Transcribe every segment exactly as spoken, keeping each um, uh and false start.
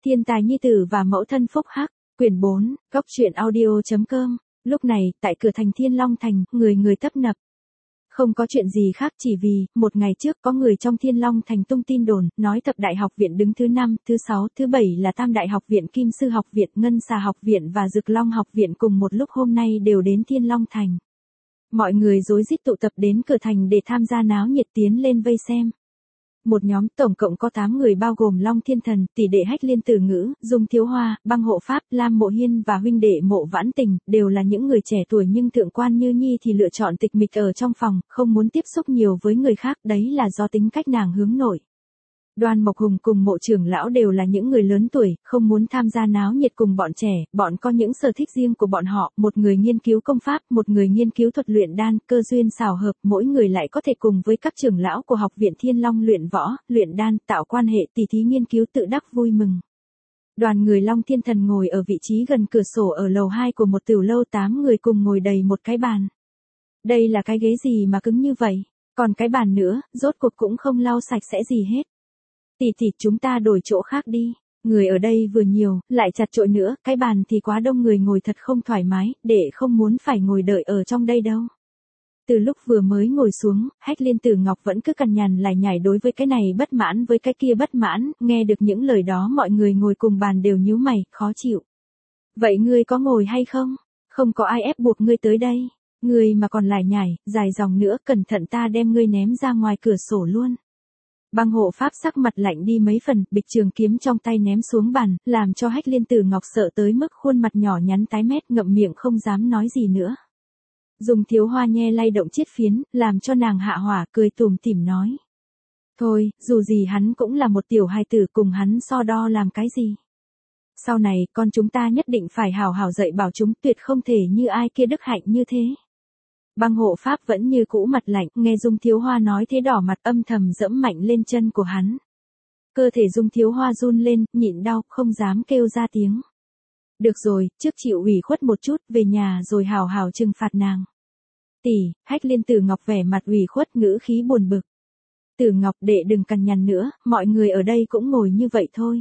Thiên tài nhi tử và mẫu thân phúc hắc, quyển bốn, góc truyện audio chấm com. Lúc này, tại cửa thành Thiên Long Thành, người người tấp nập. Không có chuyện gì khác, chỉ vì, một ngày trước có người trong Thiên Long Thành tung tin đồn, nói Thập Đại Học Viện đứng thứ năm, thứ sáu, thứ bảy là Tam Đại Học Viện, Kim Sư Học Viện, Ngân Xà Học Viện và Dực Long Học Viện cùng một lúc hôm nay đều đến Thiên Long Thành. Mọi người rối rít tụ tập đến cửa thành để tham gia náo nhiệt tiến lên vây xem. Một nhóm tổng cộng có tám người bao gồm Long Thiên Thần, tỷ đệ Hách Liên Tử Ngữ, Dung Thiếu Hoa, Băng Hộ Pháp, Lam Mộ Hiên và huynh đệ Mộ Vãn Tình, đều là những người trẻ tuổi nhưng thượng quan Như Nhi thì lựa chọn tịch mịch ở trong phòng, không muốn tiếp xúc nhiều với người khác, đấy là do tính cách nàng hướng nội. Đoan Mộc Hùng cùng Mộ trưởng lão đều là những người lớn tuổi, không muốn tham gia náo nhiệt cùng bọn trẻ, bọn có những sở thích riêng của bọn họ, một người nghiên cứu công pháp, một người nghiên cứu thuật luyện đan, cơ duyên xào hợp, mỗi người lại có thể cùng với các trưởng lão của học viện Thiên Long luyện võ, luyện đan, tạo quan hệ tỉ thí nghiên cứu tự đắc vui mừng. Đoàn người Long Thiên Thần ngồi ở vị trí gần cửa sổ ở lầu hai của một tiểu lâu, tám người cùng ngồi đầy một cái bàn. Đây là cái ghế gì mà cứng như vậy? Còn cái bàn nữa, rốt cuộc cũng không lau sạch sẽ gì hết. Tỷ tỷ, chúng ta đổi chỗ khác đi. Người ở đây vừa nhiều, lại chặt chội nữa, cái bàn thì quá đông người ngồi thật không thoải mái, để không muốn phải ngồi đợi ở trong đây đâu. Từ lúc vừa mới ngồi xuống, Hách Liên Tử Ngọc vẫn cứ cằn nhằn lải nhải đối với cái này bất mãn với cái kia bất mãn, nghe được những lời đó mọi người ngồi cùng bàn đều nhíu mày, khó chịu. Vậy ngươi có ngồi hay không? Không có ai ép buộc ngươi tới đây. Ngươi mà còn lải nhải, dài dòng nữa, cẩn thận ta đem ngươi ném ra ngoài cửa sổ luôn. Băng Hộ Pháp sắc mặt lạnh đi mấy phần, bịch trường kiếm trong tay ném xuống bàn, làm cho Hách Liên Tử Ngọc sợ tới mức khuôn mặt nhỏ nhắn tái mét, ngậm miệng không dám nói gì nữa. Dung Thiếu Hoa nhe lay động chiết phiến, làm cho nàng hạ hỏa, cười tủm tỉm nói. Thôi, dù gì hắn cũng là một tiểu hài tử, cùng hắn so đo làm cái gì. Sau này, con chúng ta nhất định phải hào hào dạy bảo chúng, tuyệt không thể như ai kia đức hạnh như thế. Băng Hộ Pháp vẫn như cũ mặt lạnh, nghe Dung Thiếu Hoa nói thế đỏ mặt, âm thầm dẫm mạnh lên chân của hắn. Cơ thể Dung Thiếu Hoa run lên, nhịn đau, không dám kêu ra tiếng. Được rồi, trước chịu ủy khuất một chút, về nhà rồi hào hào trừng phạt nàng. Tỷ, Hách Liên Tử Ngọc vẻ mặt ủy khuất, ngữ khí buồn bực. Tử Ngọc, đệ đừng cằn nhằn nữa, mọi người ở đây cũng ngồi như vậy thôi.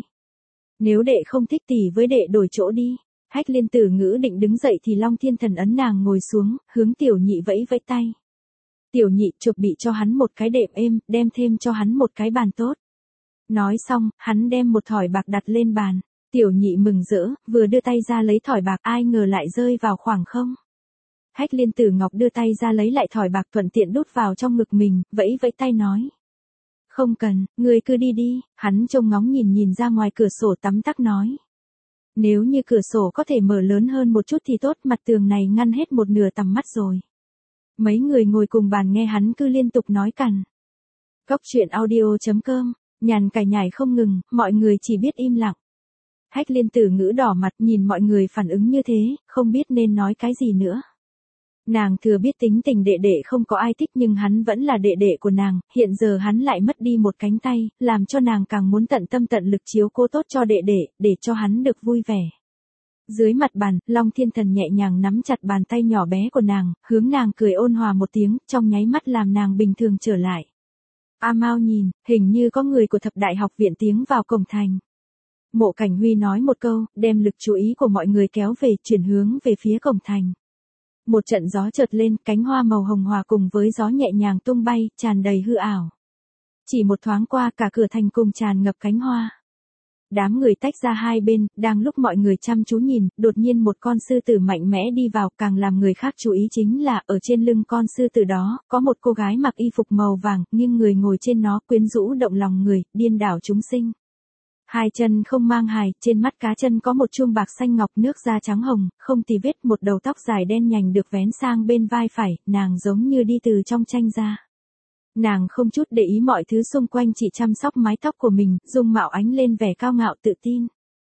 Nếu đệ không thích tỷ với đệ đổi chỗ đi. Hách Liên Tử Ngữ định đứng dậy thì Long Thiên Thần ấn nàng ngồi xuống, hướng Tiểu Nhị vẫy vẫy tay. Tiểu Nhị chụp bị cho hắn một cái đệm êm, đem thêm cho hắn một cái bàn tốt. Nói xong, hắn đem một thỏi bạc đặt lên bàn. Tiểu Nhị mừng rỡ, vừa đưa tay ra lấy thỏi bạc, ai ngờ lại rơi vào khoảng không. Hách Liên Tử Ngọc đưa tay ra lấy lại thỏi bạc, thuận tiện đút vào trong ngực mình, vẫy vẫy tay nói. Không cần, ngươi cứ đi đi. Hắn trông ngóng nhìn nhìn ra ngoài cửa sổ tắm tắc nói. Nếu như cửa sổ có thể mở lớn hơn một chút thì tốt, mặt tường này ngăn hết một nửa tầm mắt rồi. Mấy người ngồi cùng bàn nghe hắn cứ liên tục nói cằn. Góc truyện audio chấm com, nhàn cải nhải không ngừng, mọi người chỉ biết im lặng. Hách Liên Tử Ngữ đỏ mặt nhìn mọi người phản ứng như thế, không biết nên nói cái gì nữa. Nàng thừa biết tính tình đệ đệ không có ai thích nhưng hắn vẫn là đệ đệ của nàng, hiện giờ hắn lại mất đi một cánh tay, làm cho nàng càng muốn tận tâm tận lực chiếu cố tốt cho đệ đệ, để cho hắn được vui vẻ. Dưới mặt bàn, Long Thiên Thần nhẹ nhàng nắm chặt bàn tay nhỏ bé của nàng, hướng nàng cười ôn hòa một tiếng, trong nháy mắt làm nàng bình thường trở lại. A Mau nhìn, hình như có người của Thập Đại Học Viện tiến vào cổng thành. Mộ Cảnh Huy nói một câu, đem lực chú ý của mọi người kéo về, chuyển hướng về phía cổng thành. Một trận gió chợt lên, cánh hoa màu hồng hòa cùng với gió nhẹ nhàng tung bay, tràn đầy hư ảo. Chỉ một thoáng qua, cả cửa thành cùng tràn ngập cánh hoa. Đám người tách ra hai bên, đang lúc mọi người chăm chú nhìn, đột nhiên một con sư tử mạnh mẽ đi vào, càng làm người khác chú ý chính là, ở trên lưng con sư tử đó, có một cô gái mặc y phục màu vàng, nghiêng người ngồi trên nó, quyến rũ động lòng người, điên đảo chúng sinh. Hai chân không mang hài, trên mắt cá chân có một chuông bạc xanh ngọc, nước da trắng hồng, không tì vết, một đầu tóc dài đen nhành được vén sang bên vai phải, nàng giống như đi từ trong tranh ra. Nàng không chút để ý mọi thứ xung quanh, chỉ chăm sóc mái tóc của mình, dung mạo ánh lên vẻ cao ngạo tự tin.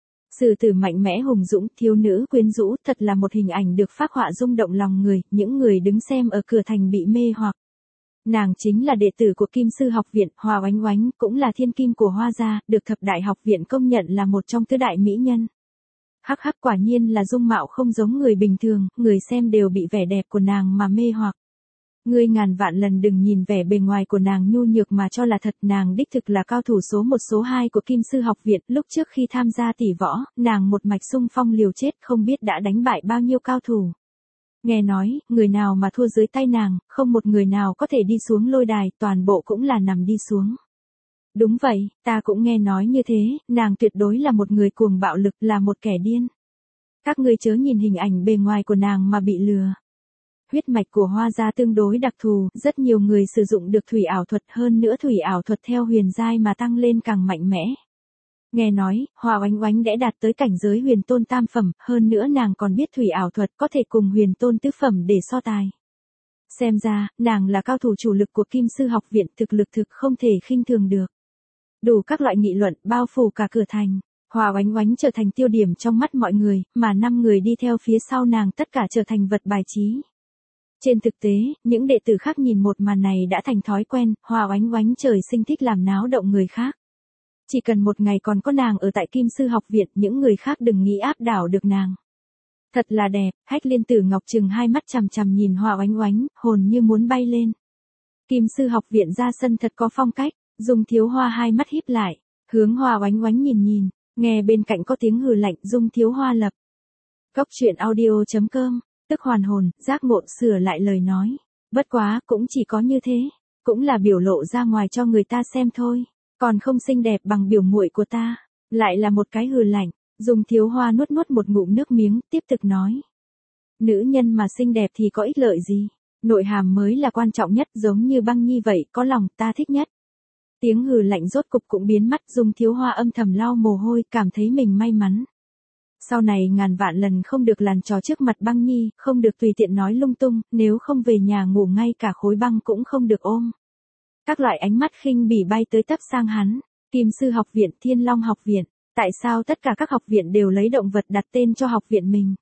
Sư tử mạnh mẽ hùng dũng, thiếu nữ quyến rũ, thật là một hình ảnh được phác họa rung động lòng người, những người đứng xem ở cửa thành bị mê hoặc. Nàng chính là đệ tử của Kim Sư Học Viện, Hoa Oánh Oánh, cũng là thiên kim của Hoa gia, được Thập Đại Học Viện công nhận là một trong tứ đại mỹ nhân. Hắc hắc, quả nhiên là dung mạo không giống người bình thường, người xem đều bị vẻ đẹp của nàng mà mê hoặc. Ngươi ngàn vạn lần đừng nhìn vẻ bề ngoài của nàng nhu nhược mà cho là thật, nàng đích thực là cao thủ số một số hai của Kim Sư học viện, lúc trước khi tham gia tỷ võ, nàng một mạch xung phong liều chết không biết đã đánh bại bao nhiêu cao thủ. Nghe nói, người nào mà thua dưới tay nàng, không một người nào có thể đi xuống lôi đài, toàn bộ cũng là nằm đi xuống. Đúng vậy, ta cũng nghe nói như thế, nàng tuyệt đối là một người cuồng bạo lực, là một kẻ điên. Các ngươi chớ nhìn hình ảnh bề ngoài của nàng mà bị lừa. Huyết mạch của Hoa gia tương đối đặc thù, rất nhiều người sử dụng được thủy ảo thuật, hơn nữa thủy ảo thuật theo huyền giai mà tăng lên càng mạnh mẽ. Nghe nói, Hoa Oánh Oánh đã đạt tới cảnh giới huyền tôn tam phẩm, hơn nữa nàng còn biết thủy ảo thuật có thể cùng huyền tôn tứ phẩm để so tài. Xem ra, nàng là cao thủ chủ lực của Kim Sư học viện, thực lực thực không thể khinh thường được. Đủ các loại nghị luận bao phủ cả cửa thành. Hoa Oánh Oánh trở thành tiêu điểm trong mắt mọi người, mà năm người đi theo phía sau nàng tất cả trở thành vật bài trí. Trên thực tế, những đệ tử khác nhìn một màn này đã thành thói quen, Hoa Oánh Oánh trời sinh thích làm náo động người khác. Chỉ cần một ngày còn có nàng ở tại Kim Sư học viện, những người khác đừng nghĩ áp đảo được nàng. Thật là đẹp, Hách Liên Tử Ngọc trừng hai mắt chằm chằm nhìn Hoa Oánh Oánh, hồn như muốn bay lên. Kim Sư học viện ra sân thật có phong cách, Dung Thiếu Hoa hai mắt híp lại, hướng Hoa Oánh Oánh nhìn nhìn, nghe bên cạnh có tiếng hừ lạnh, Dung Thiếu Hoa lập. Cốc truyện audio chấm com, tức hoàn hồn, giác ngộ sửa lại lời nói. Bất quá, cũng chỉ có như thế, cũng là biểu lộ ra ngoài cho người ta xem thôi, còn không xinh đẹp bằng biểu muội của ta, lại là một cái hừ lạnh. Dung Thiếu Hoa nuốt nuốt một ngụm nước miếng, tiếp tục nói. Nữ nhân mà xinh đẹp thì có ích lợi gì, nội hàm mới là quan trọng nhất, giống như Băng Nhi vậy, có lòng ta thích nhất. Tiếng hừ lạnh rốt cục cũng biến mất, Dung Thiếu Hoa âm thầm lau mồ hôi, cảm thấy mình may mắn. Sau này ngàn vạn lần không được làn trò trước mặt Băng Nhi, không được tùy tiện nói lung tung, nếu không về nhà ngủ ngay cả khối băng cũng không được ôm. Các loại ánh mắt khinh bỉ bay tới tấp sang hắn. Kim Sư học viện, Thiên Long học viện, tại sao tất cả các học viện đều lấy động vật đặt tên cho học viện mình?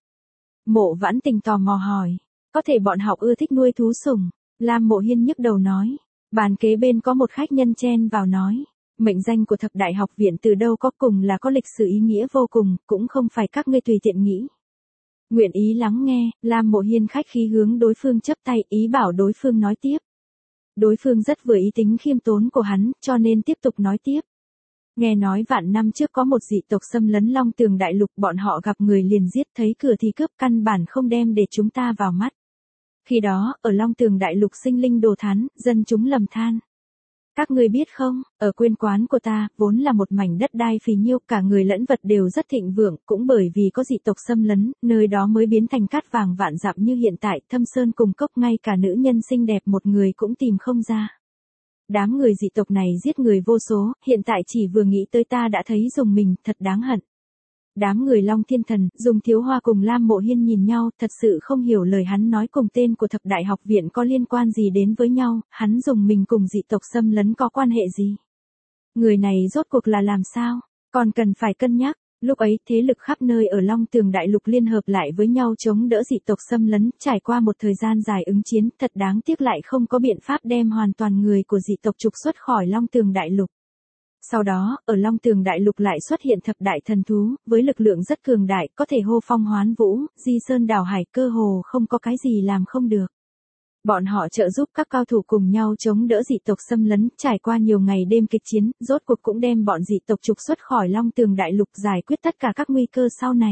Mộ Vãn Tình tò mò hỏi, có thể bọn học ưa thích nuôi thú sủng. Lam Mộ Hiên nhức đầu nói, bàn kế bên có một khách nhân chen vào nói. Mệnh danh của thập đại học viện từ đâu có, cùng là có lịch sử ý nghĩa vô cùng, cũng không phải các ngươi tùy tiện nghĩ. Nguyện ý lắng nghe, Lam Mộ Hiên khách khí hướng đối phương chấp tay, ý bảo đối phương nói tiếp. Đối phương rất vừa ý tính khiêm tốn của hắn, cho nên tiếp tục nói tiếp. Nghe nói vạn năm trước có một dị tộc xâm lấn Long Tường Đại Lục, bọn họ gặp người liền giết, thấy cửa thì cướp, căn bản không đem để chúng ta vào mắt. Khi đó, ở Long Tường Đại Lục sinh linh đồ thán, dân chúng lầm than. Các ngươi biết không, ở quên quán của ta, vốn là một mảnh đất đai phì nhiêu, cả người lẫn vật đều rất thịnh vượng, cũng bởi vì có dị tộc xâm lấn, nơi đó mới biến thành cát vàng vạn dặm như hiện tại, thâm sơn cùng cốc, ngay cả nữ nhân xinh đẹp một người cũng tìm không ra. Đám người dị tộc này giết người vô số, hiện tại chỉ vừa nghĩ tới ta đã thấy dùng mình, thật đáng hận. Đám người Long Thiên Thần, Dung Thiếu Hoa cùng Lam Mộ Hiên nhìn nhau, thật sự không hiểu lời hắn nói cùng tên của thập đại học viện có liên quan gì đến với nhau, hắn dùng mình cùng dị tộc xâm lấn có quan hệ gì. Người này rốt cuộc là làm sao, còn cần phải cân nhắc. Lúc ấy, thế lực khắp nơi ở Long Tường Đại Lục liên hợp lại với nhau chống đỡ dị tộc xâm lấn, trải qua một thời gian dài ứng chiến, thật đáng tiếc lại không có biện pháp đem hoàn toàn người của dị tộc trục xuất khỏi Long Tường Đại Lục. Sau đó, ở Long Tường Đại Lục lại xuất hiện thập đại thần thú, với lực lượng rất cường đại, có thể hô phong hoán vũ, di sơn đảo hải, cơ hồ không có cái gì làm không được. Bọn họ trợ giúp các cao thủ cùng nhau chống đỡ dị tộc xâm lấn, trải qua nhiều ngày đêm kịch chiến, rốt cuộc cũng đem bọn dị tộc trục xuất khỏi Long Tường Đại Lục, giải quyết tất cả các nguy cơ sau này.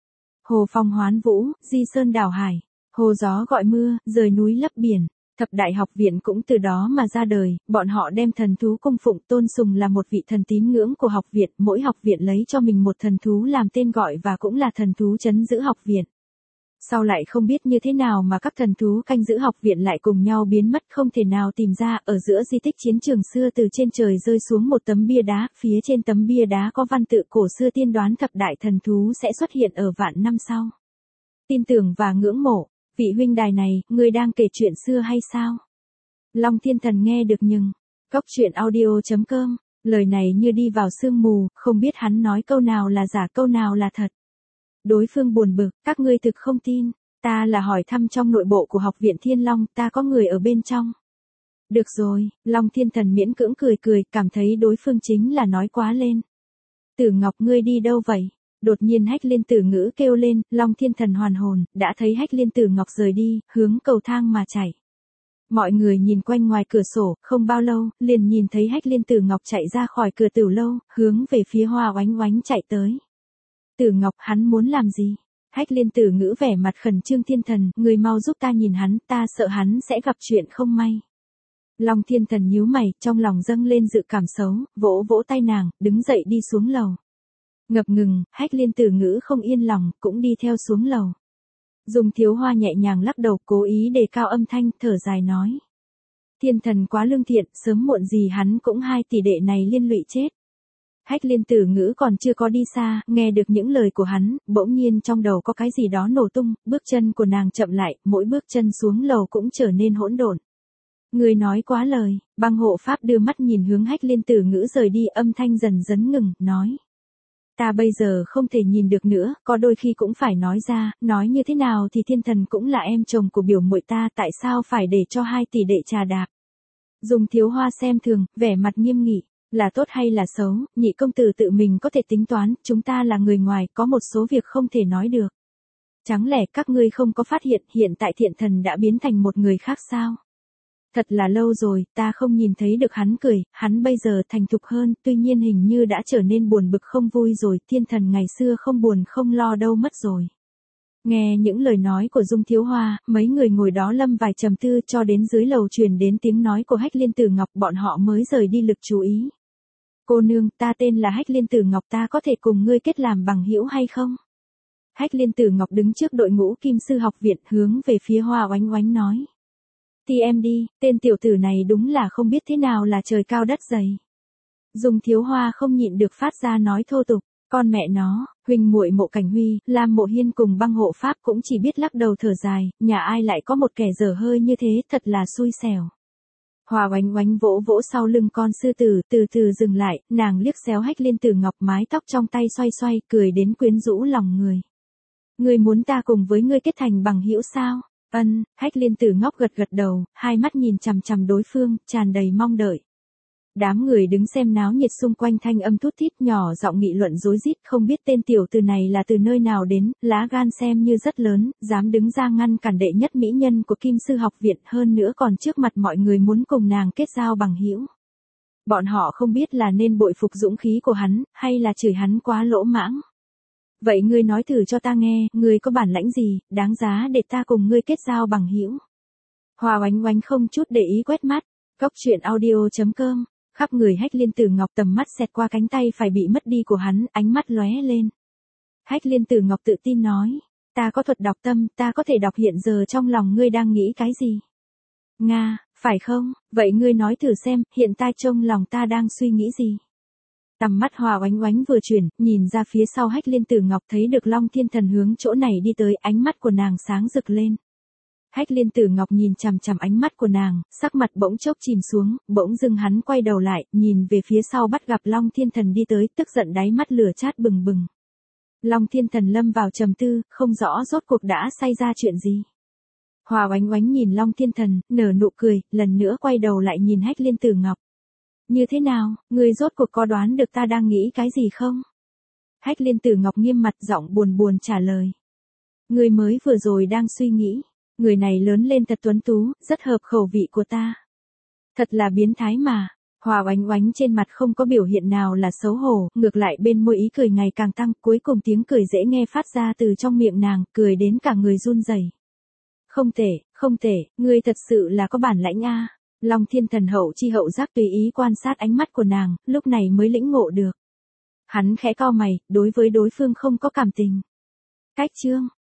Hồ phong hoán vũ, di sơn đảo hải, hồ gió gọi mưa, rời núi lấp biển. Thập đại học viện cũng từ đó mà ra đời, bọn họ đem thần thú cung phụng tôn sùng là một vị thần tín ngưỡng của học viện, mỗi học viện lấy cho mình một thần thú làm tên gọi và cũng là thần thú trấn giữ học viện. Sau lại không biết như thế nào mà các thần thú canh giữ học viện lại cùng nhau biến mất, không thể nào tìm ra. Ở giữa di tích chiến trường xưa, từ trên trời rơi xuống một tấm bia đá, phía trên tấm bia đá có văn tự cổ xưa tiên đoán thập đại thần thú sẽ xuất hiện ở vạn năm sau. Tin tưởng và ngưỡng mộ. Vị huynh đài này, người đang kể chuyện xưa hay sao? Long Thiên Thần nghe được nhưng, cốc truyện audio chấm com, lời này như đi vào sương mù, không biết hắn nói câu nào là giả câu nào là thật. Đối phương buồn bực, các ngươi thực không tin, ta là hỏi thăm trong nội bộ của học viện Thiên Long, ta có người ở bên trong. Được rồi, Long Thiên Thần miễn cưỡng cười cười, cảm thấy đối phương chính là nói quá lên. Tử Ngọc ngươi đi đâu vậy? Đột nhiên Hách Liên Tử Ngữ kêu lên, Long Thiên Thần hoàn hồn, đã thấy Hách Liên Tử Ngọc rời đi, hướng cầu thang mà chạy. Mọi người nhìn quanh ngoài cửa sổ, không bao lâu, liền nhìn thấy Hách Liên Tử Ngọc chạy ra khỏi cửa Tửu lâu, hướng về phía Hoa Oánh Oánh chạy tới. Tử Ngọc, hắn muốn làm gì? Hách Liên Tử Ngữ vẻ mặt khẩn trương. Thiên Thần, người mau giúp ta nhìn hắn, ta sợ hắn sẽ gặp chuyện không may. Long Thiên Thần nhíu mày, trong lòng dâng lên dự cảm xấu, vỗ vỗ tay nàng, đứng dậy đi xuống lầu. Ngập ngừng, Hách Liên Tử Ngữ không yên lòng, cũng đi theo xuống lầu. Dung Thiếu Hoa nhẹ nhàng lắc đầu, cố ý đề cao âm thanh, thở dài nói. Thiên Thần quá lương thiện, sớm muộn gì hắn cũng hai tỷ đệ này liên lụy chết. Hách Liên Tử Ngữ còn chưa có đi xa, nghe được những lời của hắn, bỗng nhiên trong đầu có cái gì đó nổ tung, bước chân của nàng chậm lại, mỗi bước chân xuống lầu cũng trở nên hỗn độn. Người nói quá lời. Băng hộ pháp đưa mắt nhìn hướng Hách Liên Tử Ngữ rời đi, âm thanh dần dần ngừng, nói. Ta bây giờ không thể nhìn được nữa, có đôi khi cũng phải nói ra, nói như thế nào thì Thiên Thần cũng là em chồng của biểu muội ta, tại sao phải để cho hai tỷ đệ trà đạp. Dung Thiếu Hoa xem thường, vẻ mặt nghiêm nghị, là tốt hay là xấu, nhị công tử tự mình có thể tính toán, chúng ta là người ngoài, có một số việc không thể nói được. Chẳng lẽ các ngươi không có phát hiện hiện tại Thiện Thần đã biến thành một người khác sao? Thật là lâu rồi, ta không nhìn thấy được hắn cười, hắn bây giờ thành thục hơn, tuy nhiên hình như đã trở nên buồn bực không vui rồi, Thiên Thần ngày xưa không buồn không lo đâu mất rồi. Nghe những lời nói của Dung Thiếu Hoa, mấy người ngồi đó lâm vài trầm tư, cho đến dưới lầu truyền đến tiếng nói của Hách Liên Tử Ngọc, bọn họ mới rời đi lực chú ý. Cô nương, ta tên là Hách Liên Tử Ngọc, ta có thể cùng ngươi kết làm bằng hữu hay không? Hách Liên Tử Ngọc đứng trước đội ngũ Kim Sư học viện, hướng về phía Hoa Oánh Oánh nói. Thì em đi, tên tiểu tử này đúng là không biết thế nào là trời cao đất dày. Dung Thiếu Hoa không nhịn được phát ra nói thô tục, con mẹ nó, huynh muội Mộ Cảnh Huy, Lam Mộ Hiên cùng Băng hộ pháp cũng chỉ biết lắc đầu thở dài, nhà ai lại có một kẻ dở hơi như thế, thật là xui xẻo. Hoa Oánh Oánh vỗ vỗ sau lưng con sư tử, từ từ dừng lại, nàng liếc xéo Hách Liên Tử Ngọc, mái tóc trong tay xoay xoay, cười đến quyến rũ lòng người. Ngươi muốn ta cùng với ngươi kết thành bằng hữu sao? Ân, Hách Liên Tử Ngọc gật gật đầu, hai mắt nhìn chằm chằm đối phương, tràn đầy mong đợi. Đám người đứng xem náo nhiệt xung quanh thanh âm thút thít nhỏ giọng nghị luận rối rít, không biết tên tiểu tử này là từ nơi nào đến, lá gan xem như rất lớn, dám đứng ra ngăn cản đệ nhất mỹ nhân của Kim Sư học viện, hơn nữa còn trước mặt mọi người muốn cùng nàng kết giao bằng hữu. Bọn họ không biết là nên bội phục dũng khí của hắn, hay là chửi hắn quá lỗ mãng. Vậy ngươi nói thử cho ta nghe, ngươi có bản lãnh gì, đáng giá để ta cùng ngươi kết giao bằng hữu. Hoa Oánh Oánh không chút để ý quét mắt, Cốc Truyện Audio chấm com, khắp người Hách Liên Tử Ngọc, tầm mắt xẹt qua cánh tay phải bị mất đi của hắn, ánh mắt lóe lên. Hách Liên Tử Ngọc tự tin nói, ta có thuật đọc tâm, ta có thể đọc hiện giờ trong lòng ngươi đang nghĩ cái gì. Nga, phải không, vậy ngươi nói thử xem, hiện tại trong lòng ta đang suy nghĩ gì. Tầm mắt Hoa Oánh Oánh vừa chuyển, nhìn ra phía sau Hách Liên Tử Ngọc, thấy được Long Thiên Thần hướng chỗ này đi tới, ánh mắt của nàng sáng rực lên. Hách Liên Tử Ngọc nhìn chằm chằm ánh mắt của nàng, sắc mặt bỗng chốc chìm xuống, bỗng dưng hắn quay đầu lại, nhìn về phía sau bắt gặp Long Thiên Thần đi tới, tức giận đáy mắt lửa chát bừng bừng. Long Thiên Thần lâm vào trầm tư, không rõ rốt cuộc đã xảy ra chuyện gì. Hoa Oánh Oánh nhìn Long Thiên Thần, nở nụ cười, lần nữa quay đầu lại nhìn Hách Liên Tử Ngọc. Như thế nào, ngươi rốt cuộc có đoán được ta đang nghĩ cái gì không? Hách Liên Tử Ngọc nghiêm mặt, giọng buồn buồn trả lời. Ngươi mới vừa rồi đang suy nghĩ, người này lớn lên thật tuấn tú, rất hợp khẩu vị của ta. Thật là biến thái mà. Hoa Oánh Oánh trên mặt không có biểu hiện nào là xấu hổ, ngược lại bên môi ý cười ngày càng tăng, cuối cùng tiếng cười dễ nghe phát ra từ trong miệng nàng, cười đến cả người run rẩy. Không tệ, không tệ, ngươi thật sự là có bản lãnh a. Long Thiên Thần hậu chi hậu giác tùy ý quan sát ánh mắt của nàng, lúc này mới lĩnh ngộ được. Hắn khẽ cau mày, đối với đối phương không có cảm tình. Cách chương